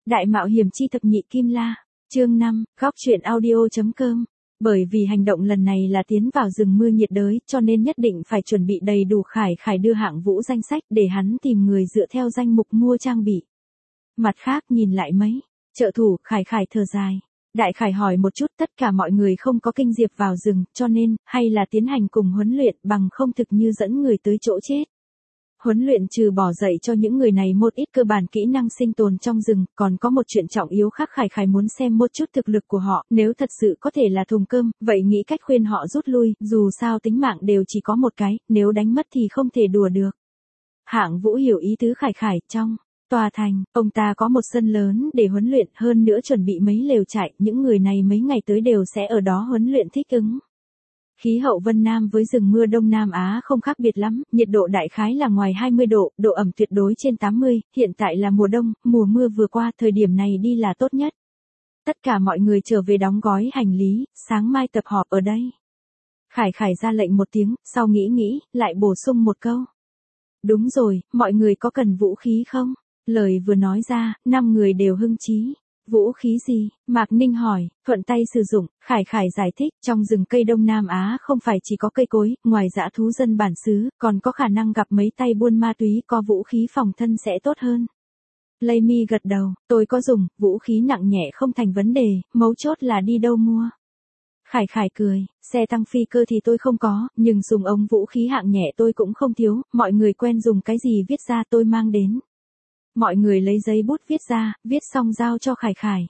Đại mạo hiểm chi thập nhị kim la. Chương 5, góc truyện audio.com. Bởi vì hành động lần này là tiến vào rừng mưa nhiệt đới, cho nên nhất định phải chuẩn bị đầy đủ. Khải Khải đưa Hạng Vũ danh sách để hắn tìm người dựa theo danh mục mua trang bị. Mặt khác nhìn lại mấy trợ thủ, Khải Khải thở dài. Đại Khải hỏi một chút, tất cả mọi người không có kinh diệp vào rừng, cho nên, hay là tiến hành cùng huấn luyện, bằng không thực như dẫn người tới chỗ chết. Huấn luyện trừ bỏ dạy cho những người này một ít cơ bản kỹ năng sinh tồn trong rừng, còn có một chuyện trọng yếu khác. Khải Khải muốn xem một chút thực lực của họ, nếu thật sự có thể là thùng cơm, vậy nghĩ cách khuyên họ rút lui, dù sao tính mạng đều chỉ có một cái, nếu đánh mất thì không thể đùa được. Hạng Vũ hiểu ý tứ Khải Khải. Trong tòa thành, ông ta có một sân lớn để huấn luyện, hơn nữa chuẩn bị mấy lều trại, những người này mấy ngày tới đều sẽ ở đó huấn luyện thích ứng. Khí hậu Vân Nam với rừng mưa Đông Nam Á không khác biệt lắm, nhiệt độ đại khái là ngoài 20 độ, độ ẩm tuyệt đối trên 80, hiện tại là mùa đông, mùa mưa vừa qua, thời điểm này đi là tốt nhất. Tất cả mọi người trở về đóng gói hành lý, sáng mai tập họp ở đây. Khải Khải ra lệnh một tiếng, sau nghĩ, lại bổ sung một câu. Đúng rồi, mọi người có cần vũ khí không? Lời vừa nói ra, 5 người đều hưng chí. Vũ khí gì? Mạc Ninh hỏi, thuận tay sử dụng. Khải Khải giải thích, trong rừng cây Đông Nam Á không phải chỉ có cây cối, ngoài dã thú dân bản xứ, còn có khả năng gặp mấy tay buôn ma túy, có vũ khí phòng thân sẽ tốt hơn. Lây Mi gật đầu, tôi có dùng, vũ khí nặng nhẹ không thành vấn đề, mấu chốt là đi đâu mua. Khải Khải cười, xe tăng phi cơ thì tôi không có, nhưng dùng ống vũ khí hạng nhẹ tôi cũng không thiếu, mọi người quen dùng cái gì viết ra tôi mang đến. Mọi người lấy giấy bút viết ra, viết xong giao cho Khải Khải.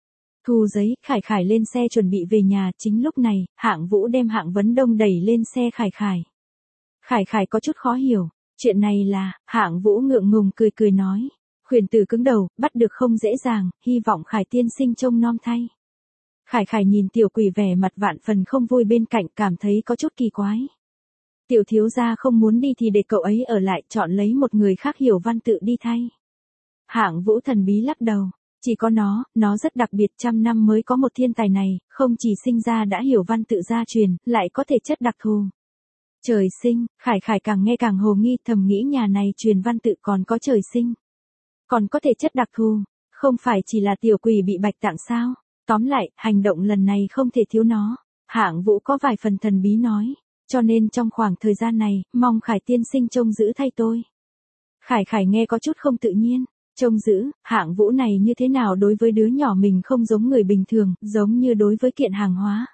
Thu giấy, Khải Khải lên xe chuẩn bị về nhà, chính lúc này, Hạng Vũ đem Hạng Vấn Đông đẩy lên xe Khải Khải. Khải Khải có chút khó hiểu, chuyện này là, Hạng Vũ ngượng ngùng cười nói. Khuyển tử cứng đầu, bắt được không dễ dàng, hy vọng Khải tiên sinh trông nom thay. Khải Khải nhìn tiểu quỷ vẻ mặt vạn phần không vui bên cạnh, cảm thấy có chút kỳ quái. Tiểu thiếu gia không muốn đi thì để cậu ấy ở lại, chọn lấy một người khác hiểu văn tự đi thay. Hạng Vũ thần bí lắc đầu, chỉ có nó rất đặc biệt, 100 năm mới có một thiên tài này, không chỉ sinh ra đã hiểu văn tự gia truyền, lại có thể chất đặc thù. Trời sinh, Khải Khải càng nghe càng hồ nghi, thầm nghĩ nhà này truyền văn tự còn có trời sinh. Còn có thể chất đặc thù, không phải chỉ là tiểu quỷ bị bạch tạng sao? Tóm lại, hành động lần này không thể thiếu nó. Hạng Vũ có vài phần thần bí nói, cho nên trong khoảng thời gian này, mong Khải tiên sinh trông giữ thay tôi. Khải Khải nghe có chút không tự nhiên. Trông giữ, Hạng Vũ này như thế nào đối với đứa nhỏ mình không giống người bình thường, giống như đối với kiện hàng hóa.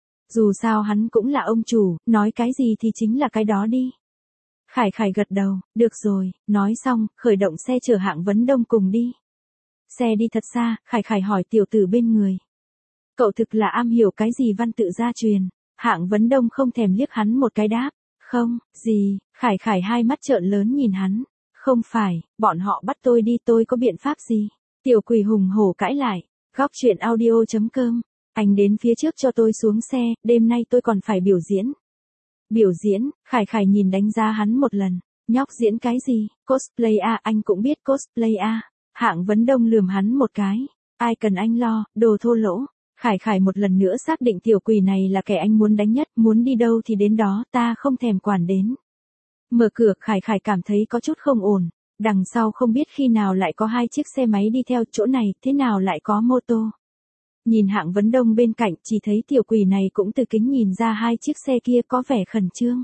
Dù sao hắn cũng là ông chủ, nói cái gì thì chính là cái đó đi. Khải Khải gật đầu, được rồi, nói xong, khởi động xe chở Hạng Vấn Đông cùng đi. Xe đi thật xa, Khải Khải hỏi tiểu tử bên người. Cậu thực là am hiểu cái gì văn tự gia truyền? Hạng Vấn Đông không thèm liếc hắn một cái đáp. Không, gì, Khải Khải hai mắt trợn lớn nhìn hắn. Không phải, bọn họ bắt tôi đi, tôi có biện pháp gì? Tiểu quỷ hùng hổ cãi lại. Góc truyện audio.com. Anh đến phía trước cho tôi xuống xe, đêm nay tôi còn phải biểu diễn. Biểu diễn, Khải Khải nhìn đánh giá hắn một lần. Nhóc diễn cái gì? Cosplay à, anh cũng biết cosplay à. Hạng Vấn Đông lườm hắn một cái. Ai cần anh lo, đồ thô lỗ. Khải Khải một lần nữa xác định tiểu quỷ này là kẻ anh muốn đánh nhất, muốn đi đâu thì đến đó, ta không thèm quản đến. Mở cửa, Khải Khải cảm thấy có chút không ổn, đằng sau không biết khi nào lại có 2 chiếc xe máy đi theo, chỗ này thế nào lại có mô tô. Nhìn Hạng Vấn Đông bên cạnh, chỉ thấy tiểu quỷ này cũng từ kính nhìn ra 2 chiếc xe kia có vẻ khẩn trương.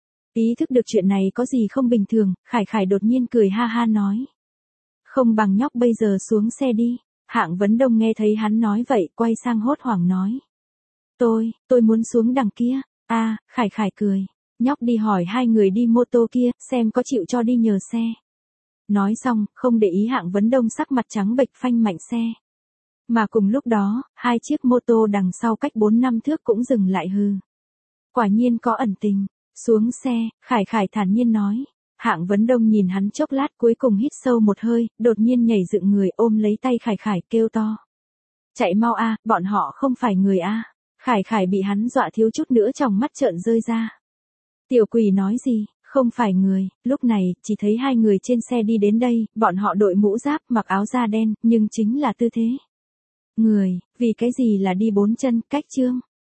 Ý thức được chuyện này có gì không bình thường, Khải Khải đột nhiên cười ha ha nói. Không bằng nhóc bây giờ xuống xe đi. Hạng Vấn Đông nghe thấy hắn nói vậy, quay sang hốt hoảng nói. Tôi muốn xuống đằng kia. À, Khải Khải cười. Nhóc đi hỏi 2 người đi mô tô kia, xem có chịu cho đi nhờ xe. Nói xong, không để ý Hạng Vấn Đông sắc mặt trắng bệch phanh mạnh xe. Mà cùng lúc đó, 2 chiếc mô tô đằng sau cách 4-5 thước cũng dừng lại hừ. Quả nhiên có ẩn tình. Xuống xe, Khải Khải thản nhiên nói. Hạng Vấn Đông nhìn hắn chốc lát cuối cùng hít sâu một hơi, đột nhiên nhảy dựng người ôm lấy tay Khải Khải kêu to. Chạy mau a, bọn họ không phải người a. Khải Khải bị hắn dọa thiếu chút nữa trong mắt trợn rơi ra. Tiểu quỷ nói gì, không phải người, lúc này, chỉ thấy 2 người trên xe đi đến đây, bọn họ đội mũ giáp, mặc áo da đen, nhưng chính là tư thế. Người, vì cái gì là đi 4 chân, cách chương.